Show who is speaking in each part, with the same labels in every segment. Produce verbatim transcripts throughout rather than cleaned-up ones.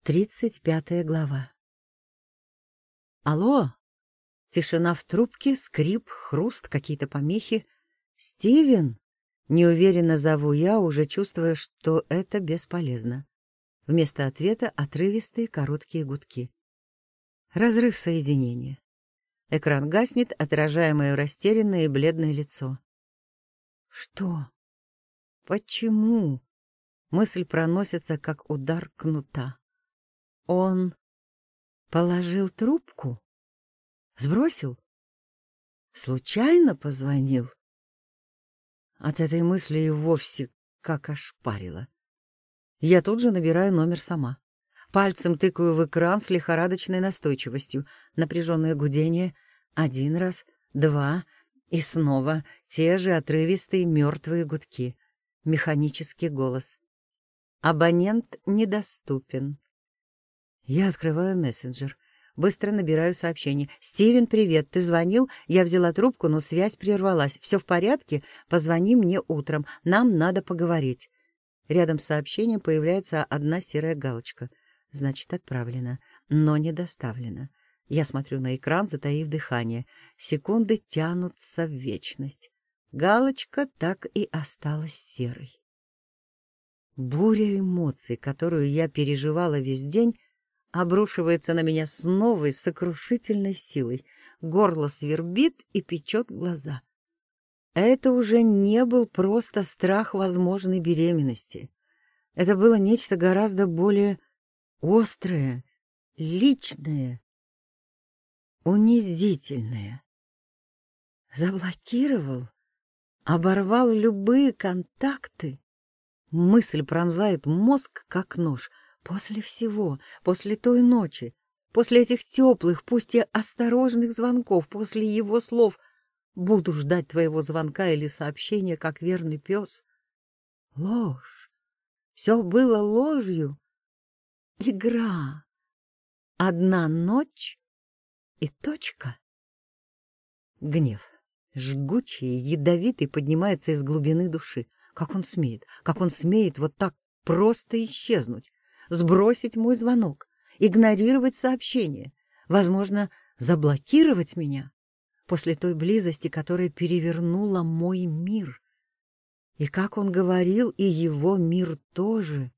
Speaker 1: Тридцать пятая глава. Алло! Тишина в трубке, скрип, хруст, какие-то помехи. Стивен! Неуверенно зову я, уже чувствуя, что это бесполезно. Вместо ответа отрывистые короткие гудки. Разрыв соединения. Экран гаснет, отражая мое растерянное и бледное лицо. Что? Почему? Мысль проносится, как удар кнута. Он положил трубку? Сбросил? Случайно позвонил? От этой мысли и вовсе как ошпарило. Я тут же набираю номер сама. Пальцем тыкаю в экран с лихорадочной настойчивостью. Напряженное гудение. Один раз, два, и снова те же отрывистые мертвые гудки. Механический голос. Абонент недоступен. Я открываю мессенджер. Быстро набираю сообщение. «Стивен, привет, ты звонил? Я взяла трубку, но связь прервалась. Все в порядке? Позвони мне утром. Нам надо поговорить». Рядом с сообщением появляется одна серая галочка. Значит, отправлено, но не доставлено. Я смотрю на экран, затаив дыхание. Секунды тянутся в вечность. Галочка так и осталась серой. Буря эмоций, которую я переживала весь день, обрушивается на меня с новой сокрушительной силой. Горло свербит и печет глаза. Это уже не был просто страх возможной беременности. Это было нечто гораздо более острое, личное, унизительное. Заблокировал, оборвал любые контакты. Мысль пронзает мозг, как нож. После всего, после той ночи, после этих теплых, пусть и осторожных звонков, после его слов «буду ждать твоего звонка или сообщения, как верный пес». Ложь. Все было ложью. Игра. Одна ночь и точка. Гнев, жгучий, ядовитый, поднимается из глубины души. Как он смеет, как он смеет вот так просто исчезнуть, сбросить мой звонок, игнорировать сообщение, возможно, заблокировать меня после той близости, которая перевернула мой мир. И, как он говорил, и его мир тоже.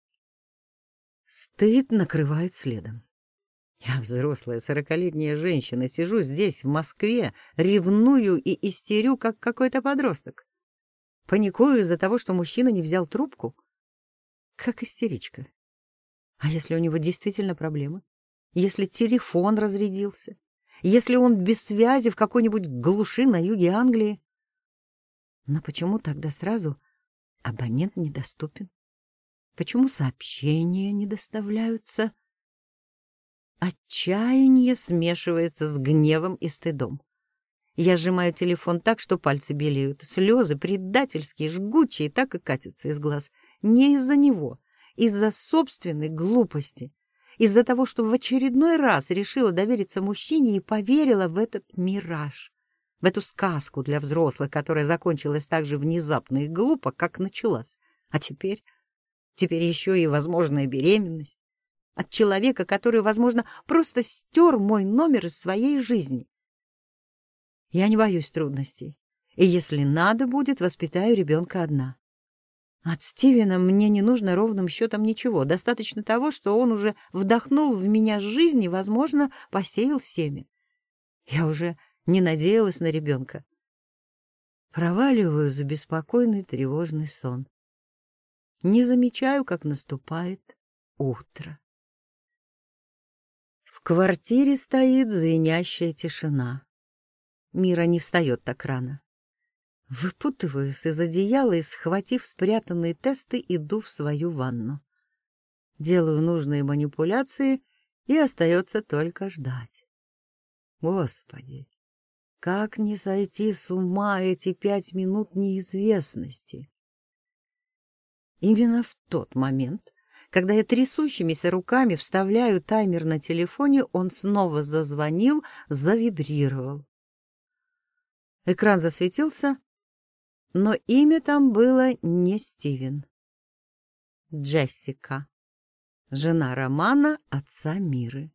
Speaker 1: Стыд накрывает следом. Я взрослая сорокалетняя женщина, сижу здесь, в Москве, ревную и истерю, как какой-то подросток. Паникую из-за того, что мужчина не взял трубку. Как истеричка. А если у него действительно проблемы? Если телефон разрядился? Если он без связи в какой-нибудь глуши на юге Англии? Но почему тогда сразу абонент недоступен? Почему сообщения не доставляются? Отчаяние смешивается с гневом и стыдом. Я сжимаю телефон так, что пальцы белеют. Слезы предательские, жгучие, так и катятся из глаз. Не из-за него, из-за собственной глупости. Из-за того, что в очередной раз решила довериться мужчине и поверила в этот мираж. В эту сказку для взрослых, которая закончилась так же внезапно и глупо, как началась. А теперь... Теперь еще и возможная беременность. От человека, который, возможно, просто стер мой номер из своей жизни. Я не боюсь трудностей. И если надо будет, воспитаю ребенка одна. От Стивена мне не нужно ровным счетом ничего. Достаточно того, что он уже вдохнул в меня жизнь и, возможно, посеял семя. Я уже не надеялась на ребенка. Проваливаю за беспокойный тревожный сон. Не замечаю, как наступает утро. В квартире стоит звенящая тишина. Мира не встает так рано. Выпутываюсь из одеяла и, схватив спрятанные тесты, иду в свою ванну. Делаю нужные манипуляции, и остается только ждать. Господи, как не сойти с ума эти пять минут неизвестности? Именно в тот момент, когда я трясущимися руками вставляю таймер на телефоне, он снова зазвонил, завибрировал. Экран засветился, но имя там было не Стивен. Джессика. жена Романа, отца Миры.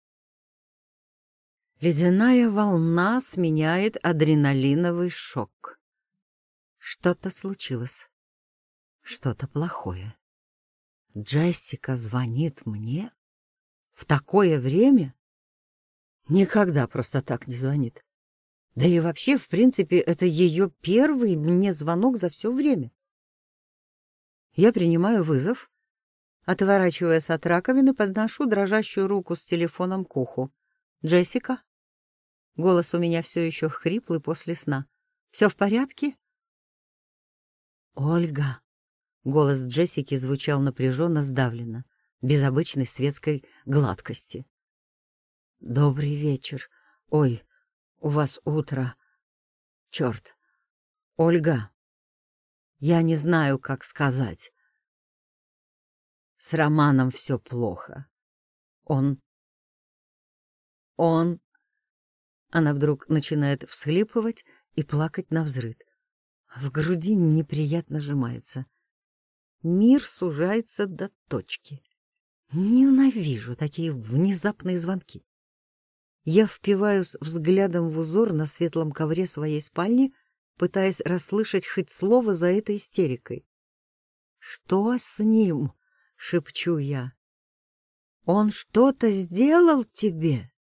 Speaker 1: Ледяная волна сменяет адреналиновый шок. Что-то случилось. Что-то плохое. Джессика звонит мне? В такое время? Никогда просто так не звонит. Да и вообще, в принципе, это ее первый мне звонок за все время. Я принимаю вызов, отворачиваясь от раковины, подношу дрожащую руку с телефоном к уху. «Джессика?» Голос у меня все еще хриплый после сна. «Все в порядке?» «Ольга!» Голос Джессики звучал напряженно, сдавленно, без обычной светской гладкости. «Добрый вечер. Ой, у вас утро. Черт. Ольга, я не знаю, как сказать. С Романом все плохо. Он... Он...» Она вдруг начинает всхлипывать и плакать навзрыд. В груди неприятно сжимается. Мир сужается до точки. Ненавижу такие внезапные звонки. Я впиваюсь взглядом в узор на светлом ковре своей спальни, пытаясь расслышать хоть слово за этой истерикой. «Что с ним?» — шепчу я. «Он что-то сделал тебе?»